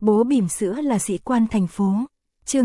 Bố bỉm sữa là sĩ quan thành phố. Chương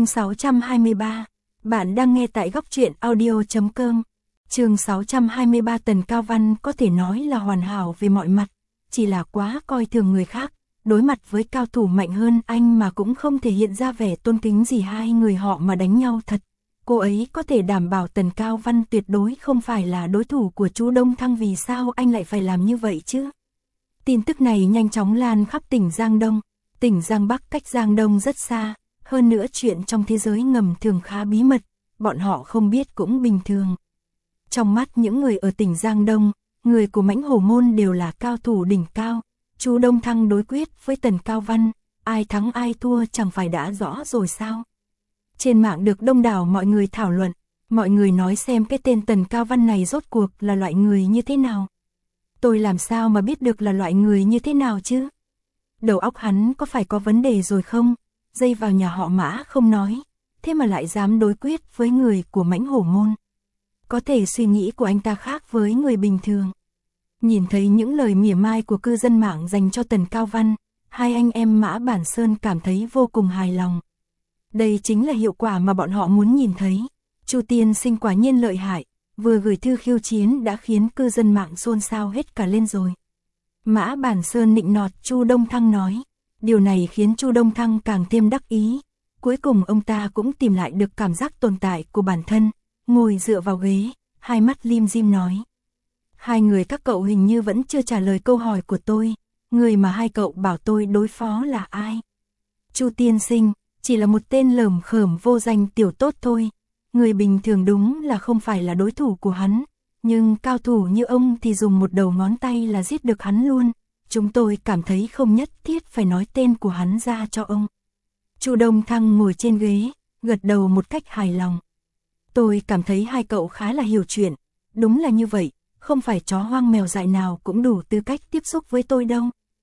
623. Bạn đang nghe tại góc truyện audio.com. Chương 623. Tần Cao Văn có thể nói là hoàn hảo về mọi mặt, chỉ là quá coi thường người khác, đối mặt với cao thủ mạnh hơn anh mà cũng không thể hiện ra vẻ tôn kính gì, hai người họ mà đánh nhau thật. Cô ấy có thể đảm bảo Tần Cao Văn tuyệt đối không phải là đối thủ của Chu Đông Thăng, vì sao anh lại phải làm như vậy chứ? Tin tức này nhanh chóng lan khắp tỉnh Giang Đông. Tỉnh Giang Bắc cách Giang Đông rất xa, hơn nữa chuyện trong thế giới ngầm thường khá bí mật, bọn họ không biết cũng bình thường. Trong mắt những người ở tỉnh Giang Đông, người của Mãnh Hổ Môn đều là cao thủ đỉnh cao. Chu Đông Thăng đối quyết với Tần Cao Văn, ai thắng ai thua chẳng phải đã rõ rồi sao? Trên mạng được đông đảo mọi người thảo luận, mọi người nói xem cái tên Tần Cao Văn này rốt cuộc là loại người như thế nào. Tôi làm sao mà biết được là loại người như thế nào chứ? Đầu óc hắn có phải có vấn đề rồi không? Dây vào nhà họ Mã không nói, thế mà lại dám đối quyết với người của Mãnh Hổ Môn. Có thể suy nghĩ của anh ta khác với người bình thường. Nhìn thấy những lời mỉa mai của cư dân mạng dành cho Tần Cao Văn, hai anh em Mã Bản Sơn cảm thấy vô cùng hài lòng. Đây chính là hiệu quả mà bọn họ muốn nhìn thấy. Chu tiên sinh quả nhiên lợi hại, vừa gửi thư khiêu chiến đã khiến cư dân mạng xôn xao hết cả lên rồi. Mã Bản Sơn nịnh nọt Chu Đông Thăng nói. Điều này khiến Chu Đông Thăng càng thêm đắc ý. Cuối cùng ông ta cũng tìm lại được cảm giác tồn tại của bản thân, ngồi dựa vào ghế, hai mắt lim dim nói. Hai người các cậu hình như vẫn chưa trả lời câu hỏi của tôi, người mà hai cậu bảo tôi đối phó là ai? Chu tiên sinh, chỉ là một tên lởm khởm vô danh tiểu tốt thôi. Người bình thường đúng là không phải là đối thủ của hắn, nhưng cao thủ như ông thì dùng một đầu ngón tay là giết được hắn luôn. Chúng tôi cảm thấy không nhất thiết phải nói tên của hắn ra cho ông. Chu Đông Thăng ngồi trên ghế, gật đầu một cách hài lòng. Tôi cảm thấy hai cậu khá là hiểu chuyện. Đúng là như vậy, không phải chó hoang mèo dại nào cũng đủ tư cách tiếp xúc với tôi đâu.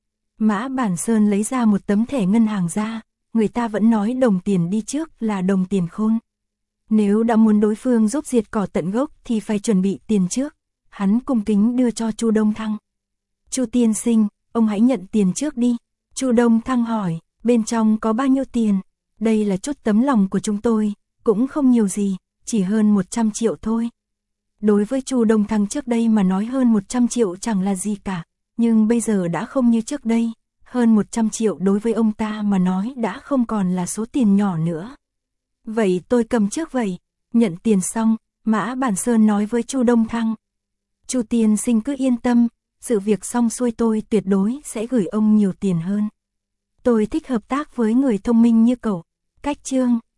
Mã Bản Sơn lấy ra một tấm thẻ ngân hàng ra, người ta vẫn nói đồng tiền đi trước là đồng tiền khôn. Nếu đã muốn đối phương giúp diệt cỏ tận gốc thì phải chuẩn bị tiền trước. Hắn cung kính đưa cho Chu Đông Thăng. Chu tiên sinh, ông hãy nhận tiền trước đi. Chu Đông Thăng hỏi, bên trong có bao nhiêu tiền? Đây là chút tấm lòng của chúng tôi, cũng không nhiều gì, chỉ hơn 100 triệu thôi. Đối với Chu Đông Thăng trước đây mà nói hơn 100 triệu chẳng là gì cả, nhưng bây giờ đã không như trước đây, hơn 100 triệu đối với ông ta mà nói đã không còn là số tiền nhỏ nữa. Vậy tôi cầm trước vậy. Nhận tiền xong, Mã Bản Sơn nói với Chu Đông Thăng. Chu tiên sinh cứ yên tâm, sự việc xong xuôi tôi tuyệt đối sẽ gửi ông nhiều tiền hơn. Tôi thích hợp tác với người thông minh như cậu. Cách chương